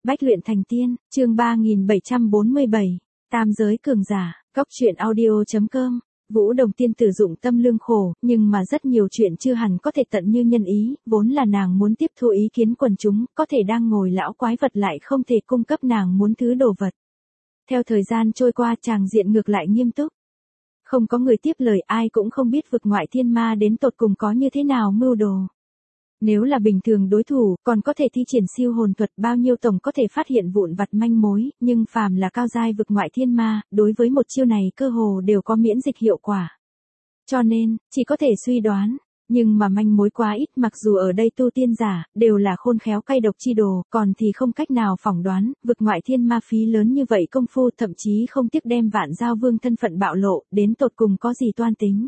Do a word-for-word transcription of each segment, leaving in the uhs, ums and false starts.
Bách luyện thành tiên, chương ba nghìn bảy trăm bốn mươi bảy, tam giới cường giả, góc truyện audio.com. Vũ Đồng tiên tử dụng tâm lương khổ, nhưng mà rất nhiều chuyện chưa hẳn có thể tận như nhân ý, vốn là nàng muốn tiếp thu ý kiến quần chúng, có thể đang ngồi lão quái vật lại không thể cung cấp nàng muốn thứ đồ vật. Theo thời gian trôi qua, tràng diện ngược lại nghiêm túc. Không có người tiếp lời, ai cũng không biết vực ngoại thiên ma đến tột cùng có như thế nào mưu đồ. Nếu là bình thường đối thủ, còn có thể thi triển siêu hồn thuật, bao nhiêu tổng có thể phát hiện vụn vặt manh mối, nhưng phàm là cao giai vực ngoại thiên ma, đối với một chiêu này cơ hồ đều có miễn dịch hiệu quả. Cho nên, chỉ có thể suy đoán, nhưng mà manh mối quá ít, mặc dù ở đây tu tiên giả, đều là khôn khéo cay độc chi đồ, còn thì không cách nào phỏng đoán, vực ngoại thiên ma phí lớn như vậy công phu, thậm chí không tiếc đem Vạn Giao Vương thân phận bạo lộ, đến tột cùng có gì toan tính.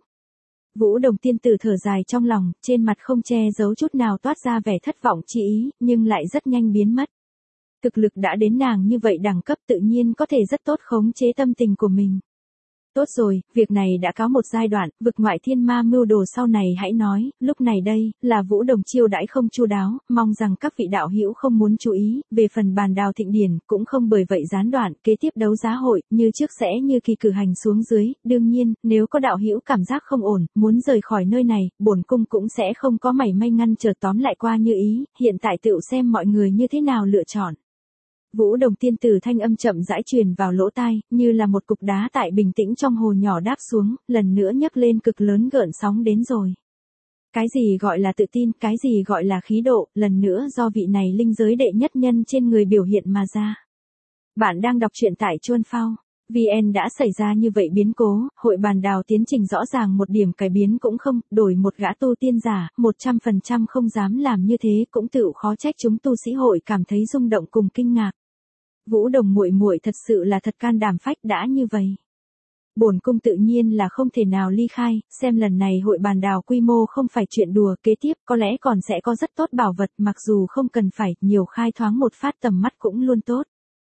Vũ Đồng tiên tử thở dài trong lòng, trên mặt không che giấu chút nào toát ra vẻ thất vọng chi ý, nhưng lại rất nhanh biến mất. Thực lực đã đến nàng như vậy đẳng cấp, tự nhiên có thể rất tốt khống chế tâm tình của mình. Tốt rồi, việc này đã cáo một giai đoạn, vực ngoại thiên ma mưu đồ sau này hãy nói, lúc này đây, là Vũ Đồng chiêu đãi không chu đáo, mong rằng các vị đạo hữu không muốn chú ý, về phần bàn đào thịnh điển, cũng không bởi vậy gián đoạn, kế tiếp đấu giá hội, như trước sẽ như kỳ cử hành xuống dưới, đương nhiên, nếu có đạo hữu cảm giác không ổn, muốn rời khỏi nơi này, bổn cung cũng sẽ không có mảy may ngăn trở, tóm lại qua như ý, hiện tại tựu xem mọi người như thế nào lựa chọn. Vũ Đồng tiên tử thanh âm chậm rãi truyền vào lỗ tai, như là một cục đá tại bình tĩnh trong hồ nhỏ đáp xuống, lần nữa nhấc lên cực lớn gợn sóng đến rồi. Cái gì gọi là tự tin, cái gì gọi là khí độ, lần nữa do vị này linh giới đệ nhất nhân trên người biểu hiện mà ra. Bạn đang đọc truyện tại Chuan Phao. vê en đã xảy ra như vậy biến cố, hội bàn đào tiến trình rõ ràng một điểm cải biến cũng không, đổi một gã tu tiên giả, một trăm phần trăm không dám làm như thế, cũng tự khó trách chúng tu sĩ hội cảm thấy rung động cùng kinh ngạc. Vũ Đồng muội muội thật sự là thật can đảm phách, đã như vậy. Bổn cung tự nhiên là không thể nào ly khai, xem lần này hội bàn đào quy mô không phải chuyện đùa, kế tiếp có lẽ còn sẽ có rất tốt bảo vật, mặc dù không cần phải nhiều khai thoáng một phát tầm mắt cũng luôn tốt.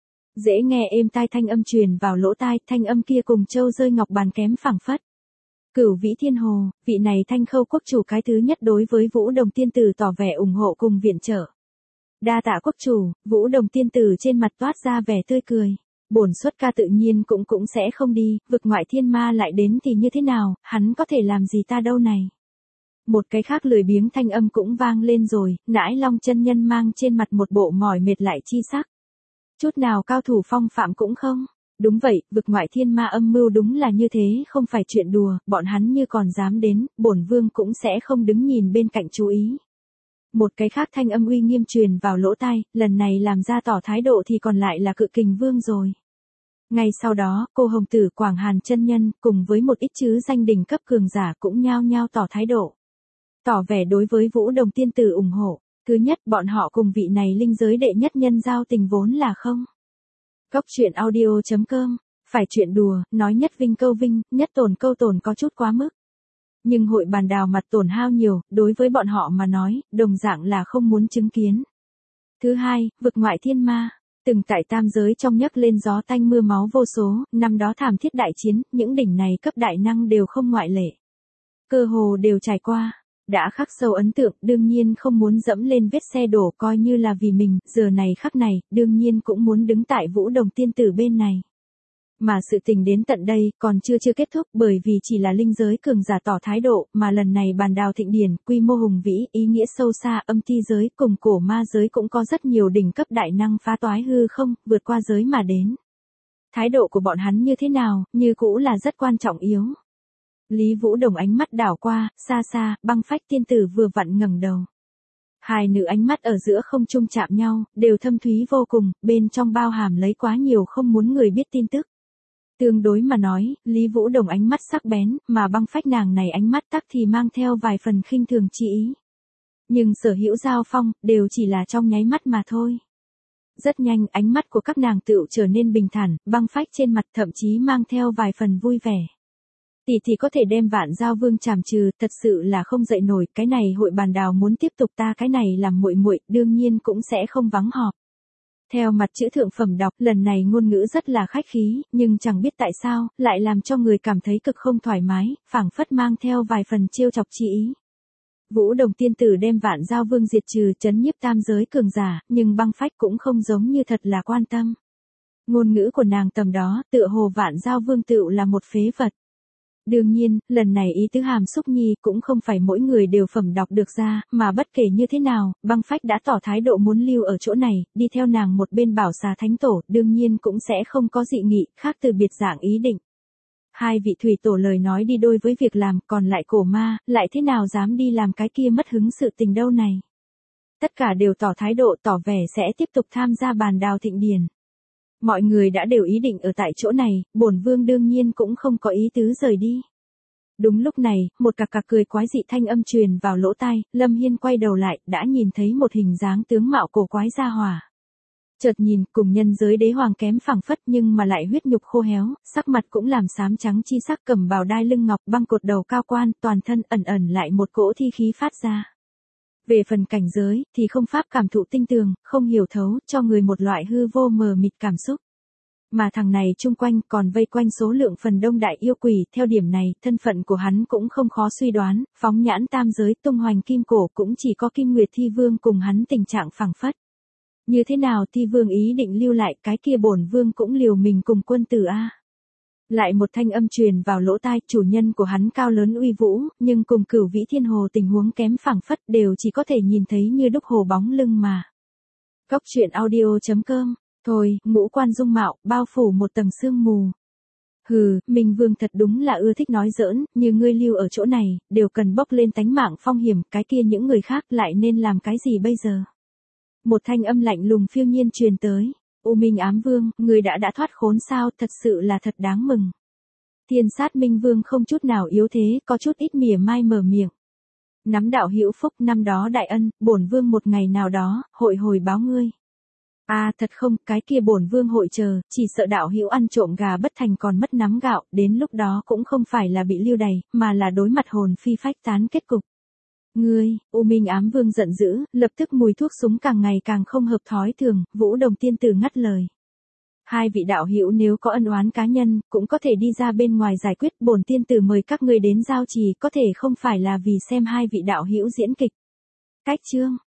Dễ nghe êm tai thanh âm truyền vào lỗ tai, thanh âm kia cùng châu rơi ngọc bàn kém phảng phất. Cửu Vĩ Thiên Hồ, vị này Thanh Khâu quốc chủ cái thứ nhất đối với Vũ Đồng tiên tử tỏ vẻ ủng hộ cùng viện trợ. Đa tạ quốc chủ, Vũ Đồng tiên tử trên mặt toát ra vẻ tươi cười. Bổn xuất ca tự nhiên cũng cũng sẽ không đi, vực ngoại thiên ma lại đến thì như thế nào, hắn có thể làm gì ta đâu này. Một cái khác lười biếng thanh âm cũng vang lên rồi, Nãi Long chân nhân mang trên mặt một bộ mỏi mệt lại chi sắc. Chút nào cao thủ phong phạm cũng không. Đúng vậy, vực ngoại thiên ma âm mưu đúng là như thế, không phải chuyện đùa, bọn hắn như còn dám đến, bổn vương cũng sẽ không đứng nhìn bên cạnh chú ý. Một cái khác thanh âm uy nghiêm truyền vào lỗ tai, lần này làm ra tỏ thái độ thì còn lại là Cự Kình Vương rồi. Ngay sau đó, cô hồng tử Quảng Hàn chân nhân, cùng với một ít chứ danh đỉnh cấp cường giả cũng nhao nhao tỏ thái độ. Tỏ vẻ đối với Vũ Đồng tiên tử ủng hộ. Thứ nhất, bọn họ cùng vị này linh giới đệ nhất nhân giao tình vốn là không. Góc truyện audio.com, phải chuyện đùa, nói nhất vinh câu vinh, nhất tổn câu tổn có chút quá mức. Nhưng hội bàn đào mặt tổn hao nhiều, đối với bọn họ mà nói, đồng dạng là không muốn chứng kiến. Thứ hai, vực ngoại thiên ma, từng tại tam giới trong nhấc lên gió tanh mưa máu vô số, năm đó thảm thiết đại chiến, những đỉnh này cấp đại năng đều không ngoại lệ. Cơ hồ đều trải qua. Đã khắc sâu ấn tượng, đương nhiên không muốn dẫm lên vết xe đổ, coi như là vì mình, giờ này khắc này, đương nhiên cũng muốn đứng tại Vũ Đồng tiên tử bên này. Mà sự tình đến tận đây, còn chưa chưa kết thúc, bởi vì chỉ là linh giới cường giả tỏ thái độ, mà lần này bàn đào thịnh điển, quy mô hùng vĩ, ý nghĩa sâu xa, âm ti giới, cùng cổ ma giới cũng có rất nhiều đỉnh cấp đại năng phá toái hư không, vượt qua giới mà đến. Thái độ của bọn hắn như thế nào, như cũ là rất quan trọng yếu. Lý Vũ Đồng ánh mắt đảo qua, xa xa, băng phách tiên tử vừa vặn ngẩng đầu. Hai nữ ánh mắt ở giữa không trung chạm nhau, đều thâm thúy vô cùng, bên trong bao hàm lấy quá nhiều không muốn người biết tin tức. Tương đối mà nói, Lý Vũ Đồng ánh mắt sắc bén, mà băng phách nàng này ánh mắt tắc thì mang theo vài phần khinh thường chi ý. Nhưng sở hữu giao phong, đều chỉ là trong nháy mắt mà thôi. Rất nhanh, ánh mắt của các nàng tựu trở nên bình thản, băng phách trên mặt thậm chí mang theo vài phần vui vẻ. Tỷ thì có thể đem Vạn Giao Vương trảm trừ, thật sự là không dậy nổi, cái này hội bàn đào muốn tiếp tục ta cái này làm muội muội, đương nhiên cũng sẽ không vắng họp. Theo mặt chữ thượng phẩm đọc, lần này ngôn ngữ rất là khách khí, nhưng chẳng biết tại sao, lại làm cho người cảm thấy cực không thoải mái, phảng phất mang theo vài phần trêu chọc chi ý. Vũ Đồng tiên tử đem Vạn Giao Vương diệt trừ trấn nhiếp tam giới cường giả, nhưng băng phách cũng không giống như thật là quan tâm. Ngôn ngữ của nàng tầm đó, tựa hồ Vạn Giao Vương tựu là một phế vật. Đương nhiên, lần này ý tứ Hàm Xúc Nhi cũng không phải mỗi người đều phẩm đọc được ra, mà bất kể như thế nào, băng phách đã tỏ thái độ muốn lưu ở chỗ này, đi theo nàng một bên bảo xà thánh tổ, đương nhiên cũng sẽ không có dị nghị, khác từ biệt dạng ý định. Hai vị thủy tổ lời nói đi đôi với việc làm, còn lại cổ ma, lại thế nào dám đi làm cái kia mất hứng sự tình đâu này. Tất cả đều tỏ thái độ tỏ vẻ sẽ tiếp tục tham gia bàn đào thịnh điển. Mọi người đã đều ý định ở tại chỗ này, bổn vương đương nhiên cũng không có ý tứ rời đi. Đúng lúc này, một cặc cặc cười quái dị thanh âm truyền vào lỗ tai, Lâm Hiên quay đầu lại, đã nhìn thấy một hình dáng tướng mạo cổ quái ra hỏa. Chợt nhìn, cùng nhân giới đế hoàng kém phẳng phất nhưng mà lại huyết nhục khô héo, sắc mặt cũng làm xám trắng chi sắc, cầm bào đai lưng ngọc, băng cột đầu cao quan, toàn thân ẩn ẩn lại một cỗ thi khí phát ra. Về phần cảnh giới, thì không pháp cảm thụ tinh tường, không hiểu thấu, cho người một loại hư vô mờ mịt cảm xúc. Mà thằng này chung quanh còn vây quanh số lượng phần đông đại yêu quỷ, theo điểm này, thân phận của hắn cũng không khó suy đoán, phóng nhãn tam giới tung hoành kim cổ cũng chỉ có Kim Nguyệt Thi Vương cùng hắn tình trạng phẳng phất. Như thế nào Thi Vương ý định lưu lại, cái kia bổn vương cũng liều mình cùng quân tử a. Lại một thanh âm truyền vào lỗ tai, chủ nhân của hắn cao lớn uy vũ, nhưng cùng Cửu Vĩ Thiên Hồ tình huống kém phẳng phất đều chỉ có thể nhìn thấy như đúc hồ bóng lưng mà. Góc truyện audio chấm com. Thôi, ngũ quan dung mạo, bao phủ một tầng sương mù. Hừ, Minh Vương thật đúng là ưa thích nói giỡn, như ngươi lưu ở chỗ này, đều cần bốc lên tánh mạng phong hiểm, cái kia những người khác lại nên làm cái gì bây giờ? Một thanh âm lạnh lùng phiêu nhiên truyền tới. U Minh Ám Vương, người đã đã thoát khốn sao, thật sự là thật đáng mừng. Thiên sát Minh Vương không chút nào yếu thế, có chút ít mỉa mai mở miệng. Nắm đạo hữu phúc năm đó đại ân, bổn vương một ngày nào đó, hội hồi báo ngươi. À thật không, cái kia bổn vương hội chờ, chỉ sợ đạo hữu ăn trộm gà bất thành còn mất nắm gạo, đến lúc đó cũng không phải là bị lưu đày, mà là đối mặt hồn phi phách tán kết cục. Ngươi, U Minh Ám Vương giận dữ, lập tức mùi thuốc súng càng ngày càng không hợp thói thường, Vũ Đồng tiên tử ngắt lời. Hai vị đạo hữu nếu có ân oán cá nhân, cũng có thể đi ra bên ngoài giải quyết, bổn tiên tử mời các ngươi đến giao trì, có thể không phải là vì xem hai vị đạo hữu diễn kịch. Cách chương